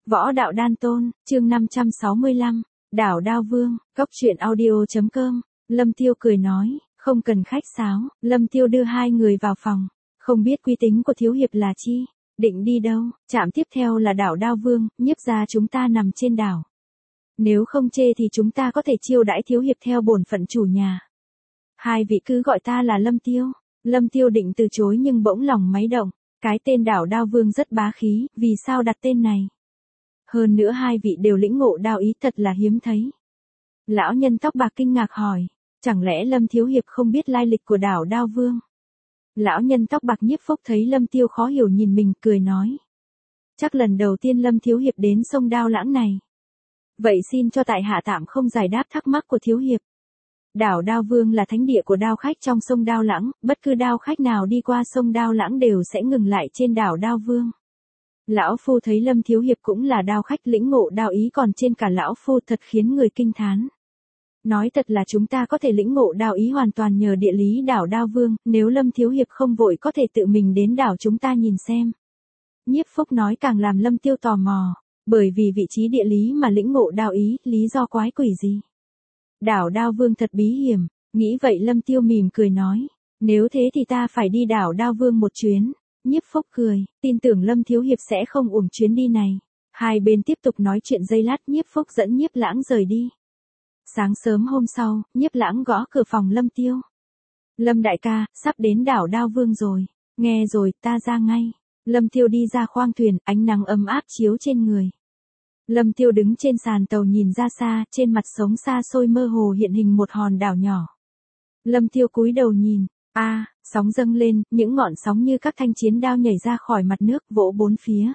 Võ đạo đan tôn, chương 565, đảo Đao Vương, Cốc truyện audio.com, Lâm Tiêu cười nói, không cần khách sáo, Lâm Tiêu đưa hai người vào phòng, không biết quy tính của thiếu hiệp là chi, định đi đâu, trạm tiếp theo là đảo Đao Vương, nhiếp ra chúng ta nằm trên đảo. Nếu không chê thì chúng ta có thể chiêu đãi thiếu hiệp theo bổn phận chủ nhà. Hai vị cứ gọi ta là Lâm Tiêu. Lâm Tiêu định từ chối nhưng bỗng lòng máy động, cái tên đảo Đao Vương rất bá khí, vì sao đặt tên này? Hơn nữa hai vị đều lĩnh ngộ đao ý thật là hiếm thấy. Lão nhân tóc bạc kinh ngạc hỏi, chẳng lẽ Lâm thiếu hiệp không biết lai lịch của đảo Đao Vương? Lão nhân tóc bạc nhiếp phúc thấy Lâm Tiêu khó hiểu nhìn mình cười nói. Chắc lần đầu tiên Lâm thiếu hiệp đến sông Đao Lãng này. Vậy xin cho tại hạ tạm không giải đáp thắc mắc của thiếu hiệp. Đảo Đao Vương là thánh địa của đao khách trong sông Đao Lãng, bất cứ đao khách nào đi qua sông Đao Lãng đều sẽ ngừng lại trên đảo Đao Vương. Lão phu thấy Lâm thiếu hiệp cũng là đao khách lĩnh ngộ đao ý còn trên cả lão phu thật khiến người kinh thán. Nói thật là chúng ta có thể lĩnh ngộ đao ý hoàn toàn nhờ địa lý đảo Đao Vương, nếu Lâm thiếu hiệp không vội có thể tự mình đến đảo chúng ta nhìn xem. Nhiếp Phúc nói càng làm Lâm Tiêu tò mò, bởi vì vị trí địa lý mà lĩnh ngộ đao ý, lý do quái quỷ gì? Đảo Đao Vương thật bí hiểm, nghĩ vậy Lâm Tiêu mỉm cười nói, nếu thế thì ta phải đi đảo Đao Vương một chuyến. Nhiếp Phúc cười, tin tưởng Lâm thiếu hiệp sẽ không uổng chuyến đi này. Hai bên tiếp tục nói chuyện giây lát, Nhiếp Phúc dẫn Nhiếp Lãng rời đi. Sáng sớm hôm sau, Nhiếp Lãng gõ cửa phòng Lâm Tiêu. Lâm đại ca, sắp đến đảo Đao Vương rồi. Nghe rồi, ta ra ngay. Lâm Tiêu đi ra khoang thuyền, ánh nắng ấm áp chiếu trên người. Lâm Tiêu đứng trên sàn tàu nhìn ra xa, trên mặt sóng xa xôi mơ hồ hiện hình một hòn đảo nhỏ. Lâm Tiêu cúi đầu nhìn, sóng dâng lên, những ngọn sóng như các thanh chiến đao nhảy ra khỏi mặt nước vỗ bốn phía.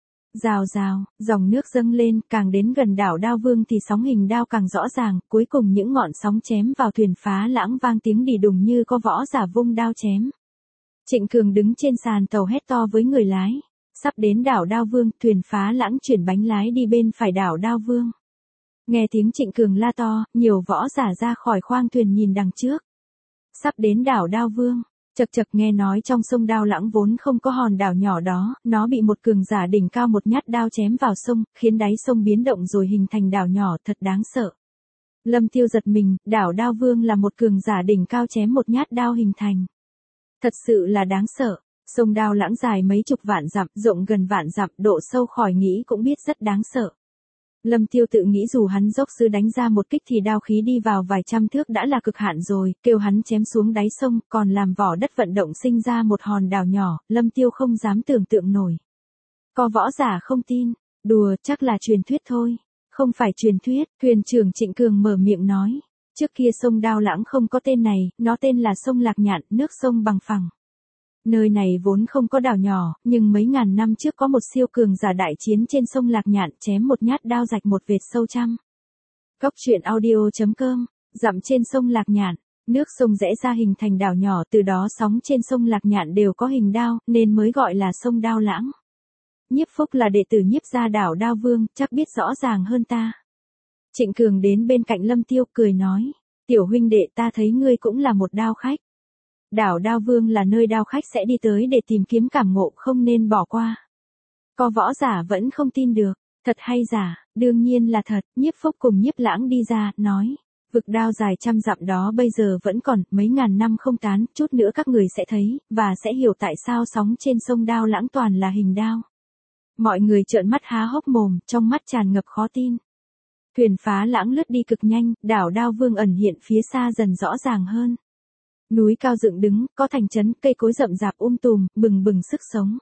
Rào rào, dòng nước dâng lên, càng đến gần đảo Đao Vương thì sóng hình đao càng rõ ràng, cuối cùng những ngọn sóng chém vào thuyền phá lãng vang tiếng đì đùng như có võ giả vung đao chém. Trịnh Cường đứng trên sàn tàu hét to với người lái. Sắp đến đảo Đao Vương, thuyền phá lãng chuyển bánh lái đi bên phải đảo Đao Vương. Nghe tiếng Trịnh Cường la to, nhiều võ giả ra khỏi khoang thuyền nhìn đằng trước. Sắp đến đảo Đao Vương, chậc chậc nghe nói trong sông Đao Lãng vốn không có hòn đảo nhỏ đó, nó bị một cường giả đỉnh cao một nhát đao chém vào sông, khiến đáy sông biến động rồi hình thành đảo nhỏ thật đáng sợ. Lâm Tiêu giật mình, đảo Đao Vương là một cường giả đỉnh cao chém một nhát đao hình thành. Thật sự là đáng sợ. Sông Đao Lãng dài mấy chục vạn dặm, rộng gần vạn dặm, độ sâu khỏi nghĩ cũng biết rất đáng sợ. Lâm Tiêu tự nghĩ dù hắn dốc sư đánh ra một kích thì đao khí đi vào vài trăm thước đã là cực hạn rồi, kêu hắn chém xuống đáy sông, còn làm vỏ đất vận động sinh ra một hòn đảo nhỏ, Lâm Tiêu không dám tưởng tượng nổi. Có võ giả không tin, đùa, chắc là truyền thuyết thôi. Không phải truyền thuyết, thuyền trưởng Trịnh Cường mở miệng nói. Trước kia sông Đao Lãng không có tên này, nó tên là sông Lạc Nhạn, nước sông bằng phẳng. Nơi này vốn không có đảo nhỏ, nhưng mấy ngàn năm trước có một siêu cường giả đại chiến trên sông Lạc Nhạn chém một nhát đao rạch một vệt sâu trăm. Cốc truyện audio.com, dặm trên sông Lạc Nhạn, nước sông rẽ ra hình thành đảo nhỏ, từ đó sóng trên sông Lạc Nhạn đều có hình đao, nên mới gọi là sông Đao Lãng. Nhiếp Phúc là đệ tử nhiếp gia đảo Đao Vương, chắc biết rõ ràng hơn ta. Trịnh Cường đến bên cạnh Lâm Tiêu cười nói, tiểu huynh đệ ta thấy ngươi cũng là một đao khách. Đảo Đao Vương là nơi đao khách sẽ đi tới để tìm kiếm cảm ngộ không nên bỏ qua. Có võ giả vẫn không tin được, thật hay giả, đương nhiên là thật, Nhiếp Phúc cùng Nhiếp Lãng đi ra, nói. Vực đao dài trăm dặm đó bây giờ vẫn còn, mấy ngàn năm không tán, chút nữa các người sẽ thấy, và sẽ hiểu tại sao sóng trên sông Đao Lãng toàn là hình đao. Mọi người trợn mắt há hốc mồm, trong mắt tràn ngập khó tin. Thuyền phá lãng lướt đi cực nhanh, đảo Đao Vương ẩn hiện phía xa dần rõ ràng hơn. Núi cao dựng đứng, có thành trấn, cây cối rậm rạp tùm, bừng bừng sức sống.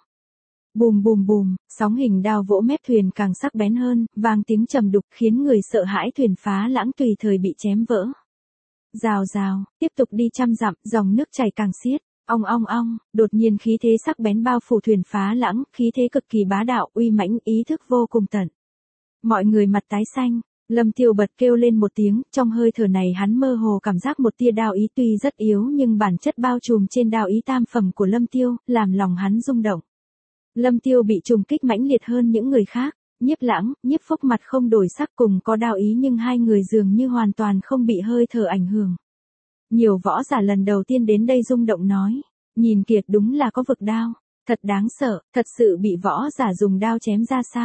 Bùm bùm bùm, sóng hình đao vỗ mép thuyền càng sắc bén hơn, vang tiếng trầm đục khiến người sợ hãi, thuyền phá lãng tùy thời bị chém vỡ. Rào rào, tiếp tục đi trăm dặm, dòng nước chảy càng xiết, ong ong ong, đột nhiên khí thế sắc bén bao phủ thuyền phá lãng, khí thế cực kỳ bá đạo, uy mãnh, ý thức vô cùng tận. Mọi người mặt tái xanh. Lâm Tiêu bật kêu lên một tiếng, trong hơi thở này hắn mơ hồ cảm giác một tia đao ý tuy rất yếu nhưng bản chất bao trùm trên đao ý tam phẩm của Lâm Tiêu, làm lòng hắn rung động. Lâm Tiêu bị trùng kích mãnh liệt hơn những người khác, Nhiếp Lãng, Nhiếp Phúc mặt không đổi sắc cùng có đao ý nhưng hai người dường như hoàn toàn không bị hơi thở ảnh hưởng. Nhiều võ giả lần đầu tiên đến đây rung động nói, nhìn kìa đúng là có vực đao, thật đáng sợ, thật sự bị võ giả dùng đao chém ra sao?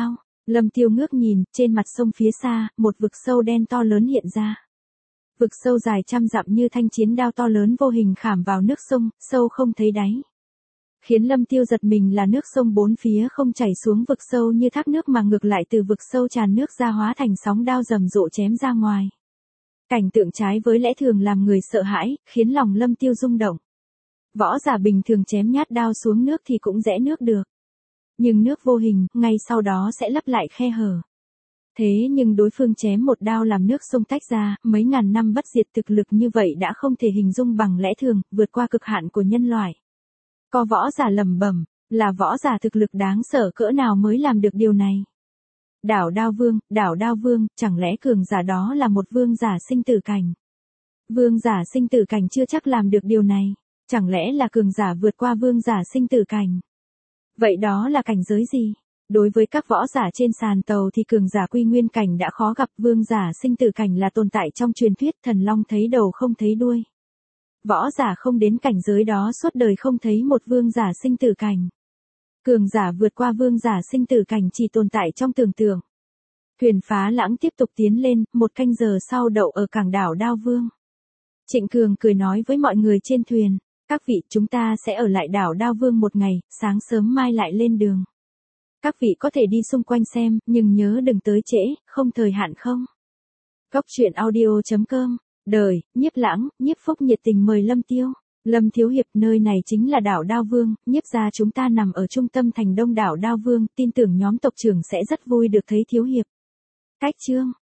Lâm Tiêu ngước nhìn, trên mặt sông phía xa, một vực sâu đen to lớn hiện ra. Vực sâu dài trăm dặm như thanh chiến đao to lớn vô hình khảm vào nước sông, sâu không thấy đáy. Khiến Lâm Tiêu giật mình là nước sông bốn phía không chảy xuống vực sâu như thác nước mà ngược lại từ vực sâu tràn nước ra hóa thành sóng đao rầm rộ chém ra ngoài. Cảnh tượng trái với lẽ thường làm người sợ hãi, khiến lòng Lâm Tiêu rung động. Võ giả bình thường chém nhát đao xuống nước thì cũng rẽ nước được. Nhưng nước vô hình, ngay sau đó sẽ lấp lại khe hở. Thế nhưng đối phương chém một đao làm nước sông tách ra, mấy ngàn năm bất diệt thực lực như vậy đã không thể hình dung bằng lẽ thường, vượt qua cực hạn của nhân loại. Có võ giả lẩm bẩm, là võ giả thực lực đáng sợ cỡ nào mới làm được điều này. Đảo Đao Vương, chẳng lẽ cường giả đó là một vương giả sinh tử cảnh? Vương giả sinh tử cảnh chưa chắc làm được điều này, chẳng lẽ là cường giả vượt qua vương giả sinh tử cảnh? Vậy đó là cảnh giới gì? Đối với các võ giả trên sàn tàu thì cường giả quy nguyên cảnh đã khó gặp, vương giả sinh tử cảnh là tồn tại trong truyền thuyết thần long thấy đầu không thấy đuôi. Võ giả không đến cảnh giới đó suốt đời không thấy một vương giả sinh tử cảnh. Cường giả vượt qua vương giả sinh tử cảnh chỉ tồn tại trong tưởng tượng. Thuyền phá lãng tiếp tục tiến lên, 1 canh giờ sau đậu ở cảng đảo Đao Vương. Trịnh Cường cười nói với mọi người trên thuyền, các vị chúng ta sẽ ở lại đảo Đao Vương một ngày, sáng sớm mai lại lên đường. Các vị có thể đi xung quanh xem, nhưng nhớ đừng tới trễ, không thời hạn không. Góc truyện audio.com, đời, Nhiếp Lãng, Nhiếp Phúc nhiệt tình mời Lâm Tiêu. Lâm Thiếu Hiệp, nơi này chính là đảo Đao Vương, Nhiếp gia chúng ta nằm ở trung tâm thành đông đảo Đao Vương, tin tưởng nhóm tộc trưởng sẽ rất vui được thấy Thiếu Hiệp. Cách chương